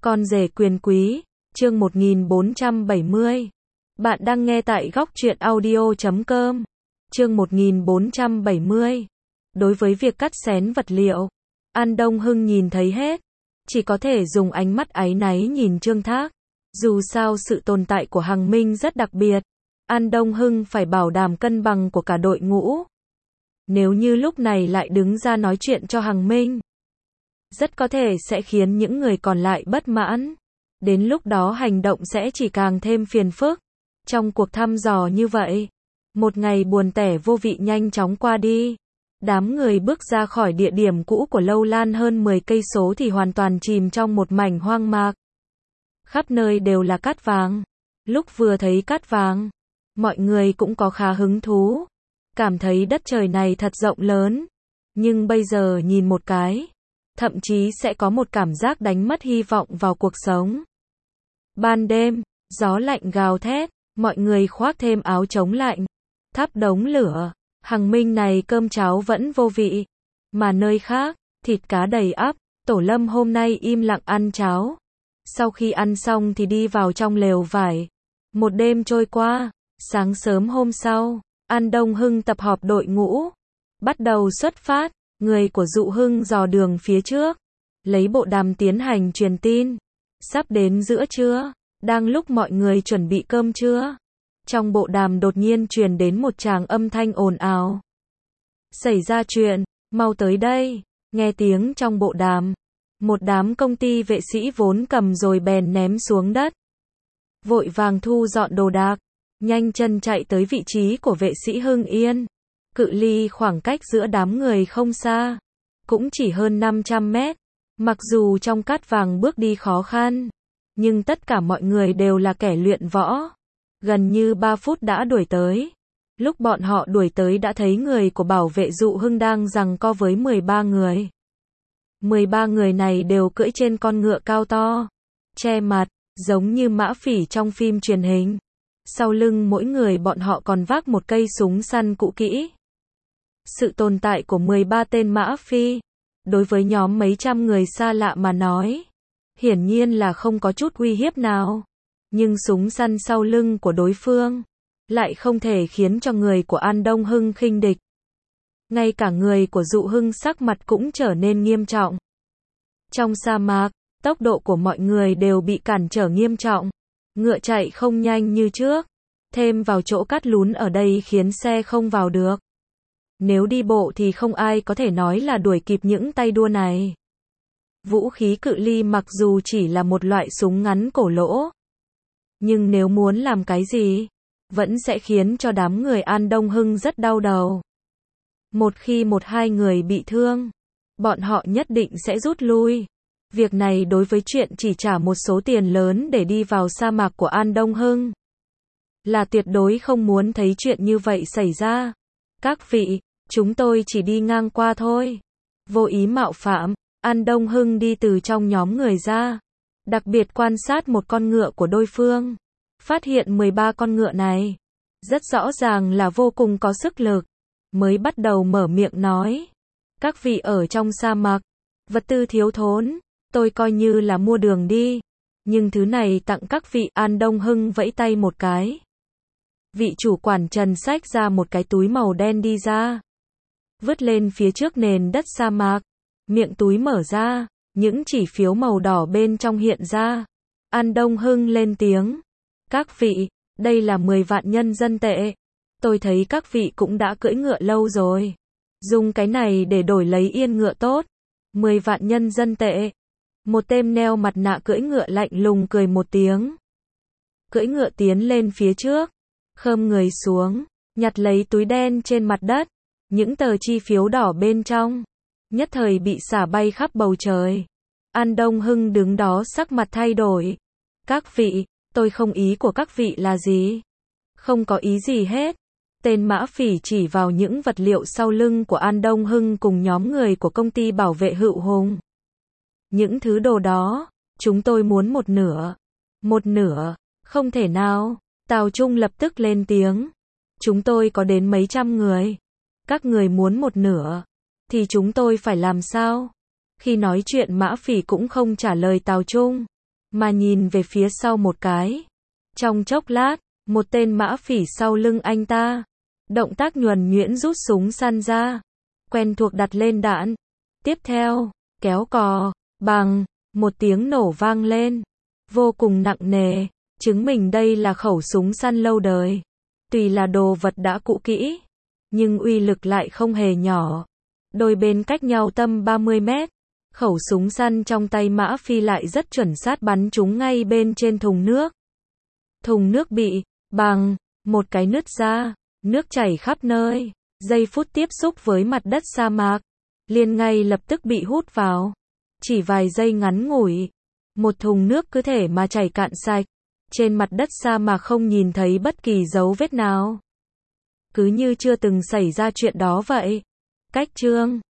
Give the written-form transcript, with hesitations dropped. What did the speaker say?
Con rể quyền quý, chương 1470. Bạn đang nghe tại góc truyện audio.com. Chương 1470. Đối với việc cắt xén vật liệu, An Đông Hưng nhìn thấy hết, chỉ có thể dùng ánh mắt áy náy nhìn Trương Thác. Dù sao sự tồn tại của Hằng Minh rất đặc biệt, An Đông Hưng phải bảo đảm cân bằng của cả đội ngũ. Nếu như lúc này lại đứng ra nói chuyện cho Hằng Minh, rất có thể sẽ khiến những người còn lại bất mãn. Đến lúc đó hành động sẽ chỉ càng thêm phiền phức. Trong cuộc thăm dò như vậy, một ngày buồn tẻ vô vị nhanh chóng qua đi. Đám người bước ra khỏi địa điểm cũ của Lâu Lan hơn 10 cây số thì hoàn toàn chìm trong một mảnh hoang mạc. Khắp nơi đều là cát vàng. Lúc vừa thấy cát vàng, mọi người cũng có khá hứng thú, cảm thấy đất trời này thật rộng lớn. Nhưng bây giờ nhìn một cái, thậm chí sẽ có một cảm giác đánh mất hy vọng vào cuộc sống. Ban đêm, gió lạnh gào thét, mọi người khoác thêm áo chống lạnh, thắp đống lửa. Hằng Minh này cơm cháo vẫn vô vị, mà nơi khác, thịt cá đầy ắp. Tổ Lâm hôm nay im lặng ăn cháo. Sau khi ăn xong thì đi vào trong lều vải. Một đêm trôi qua, sáng sớm hôm sau, An Đông Hưng tập họp đội ngũ, bắt đầu xuất phát. Người của Dụ Hưng dò đường phía trước, lấy bộ đàm tiến hành truyền tin. Sắp đến giữa trưa, đang lúc mọi người chuẩn bị cơm trưa, trong bộ đàm đột nhiên truyền đến một tràng âm thanh ồn ào. Xảy ra chuyện, mau tới đây. Nghe tiếng trong bộ đàm, một đám công ty vệ sĩ vốn cầm rồi bèn ném xuống đất, vội vàng thu dọn đồ đạc, nhanh chân chạy tới vị trí của vệ sĩ Hưng Yên. Cự ly khoảng cách giữa đám người không xa, cũng chỉ hơn 500 mét. Mặc dù trong cát vàng bước đi khó khăn, nhưng tất cả mọi người đều là kẻ luyện võ. Gần như 3 phút đã đuổi tới. Lúc bọn họ đuổi tới đã thấy người của bảo vệ Dụ Hưng đang giằng co với 13 người. 13 người này đều cưỡi trên con ngựa cao to, che mặt, giống như mã phỉ trong phim truyền hình. Sau lưng mỗi người bọn họ còn vác một cây súng săn cũ kỹ. Sự tồn tại của 13 tên mã phi, đối với nhóm mấy trăm người xa lạ mà nói, hiển nhiên là không có chút uy hiếp nào. Nhưng súng săn sau lưng của đối phương, lại không thể khiến cho người của An Đông Hưng khinh địch. Ngay cả người của Dụ Hưng sắc mặt cũng trở nên nghiêm trọng. Trong sa mạc, tốc độ của mọi người đều bị cản trở nghiêm trọng. Ngựa chạy không nhanh như trước. Thêm vào chỗ cát lún ở đây khiến xe không vào được. Nếu đi bộ thì không ai có thể nói là đuổi kịp những tay đua này. Vũ khí cự ly mặc dù chỉ là một loại súng ngắn cổ lỗ, nhưng nếu muốn làm cái gì, vẫn sẽ khiến cho đám người An Đông Hưng rất đau đầu. Một khi một hai người bị thương, bọn họ nhất định sẽ rút lui. Việc này đối với chuyện chỉ trả một số tiền lớn để đi vào sa mạc của An Đông Hưng, là tuyệt đối không muốn thấy chuyện như vậy xảy ra. Các vị, chúng tôi chỉ đi ngang qua thôi. Vô ý mạo phạm, An Đông Hưng đi từ trong nhóm người ra, đặc biệt quan sát một con ngựa của đối phương. Phát hiện 13 con ngựa này, rất rõ ràng là vô cùng có sức lực. Mới bắt đầu mở miệng nói. Các vị ở trong sa mạc, vật tư thiếu thốn, tôi coi như là mua đường đi. Nhưng thứ này tặng các vị. An Đông Hưng vẫy tay một cái. Vị chủ quản Trần xách ra một cái túi màu đen đi ra, vứt lên phía trước nền đất sa mạc. Miệng túi mở ra, những chỉ phiếu màu đỏ bên trong hiện ra. An Đông Hưng lên tiếng. Các vị, đây là 10 vạn nhân dân tệ. Tôi thấy các vị cũng đã cưỡi ngựa lâu rồi. Dùng cái này để đổi lấy yên ngựa tốt. 10 vạn nhân dân tệ. Một tên đeo mặt nạ cưỡi ngựa lạnh lùng cười một tiếng. Cưỡi ngựa tiến lên phía trước, khom người xuống, nhặt lấy túi đen trên mặt đất. Những tờ chi phiếu đỏ bên trong, nhất thời bị xả bay khắp bầu trời. An Đông Hưng đứng đó sắc mặt thay đổi. Các vị, tôi không ý của các vị là gì? Không có ý gì hết. Tên mã phỉ chỉ vào những vật liệu sau lưng của An Đông Hưng cùng nhóm người của công ty bảo vệ Hựu Hùng. Những thứ đồ đó, chúng tôi muốn một nửa. Một nửa, không thể nào. Tào Trung lập tức lên tiếng. Chúng tôi có đến mấy trăm người. Các người muốn một nửa, thì chúng tôi phải làm sao? Khi nói chuyện Mã Phỉ cũng không trả lời Tào Trung. mà nhìn về phía sau một cái. Trong chốc lát, một tên mã phỉ sau lưng anh ta. Động tác nhuần nhuyễn rút súng săn ra. Quen thuộc đặt lên đạn. Tiếp theo, kéo cò, bằng, một tiếng nổ vang lên. Vô cùng nặng nề, chứng minh đây là khẩu súng săn lâu đời. Tuy là đồ vật đã cũ kỹ, nhưng uy lực lại không hề nhỏ. Đôi bên cách nhau tầm 30 mét. Khẩu súng săn trong tay Mã Phi lại rất chuẩn xác bắn trúng ngay bên trên thùng nước. Thùng nước bị, bằng, một cái nứt ra, nước chảy khắp nơi. Giây phút tiếp xúc với mặt đất sa mạc, liền ngay lập tức bị hút vào. Chỉ vài giây ngắn ngủi, một thùng nước cứ thể mà chảy cạn sạch. Trên mặt đất sa mạc không nhìn thấy bất kỳ dấu vết nào. Cứ như chưa từng xảy ra chuyện đó vậy. Cách chương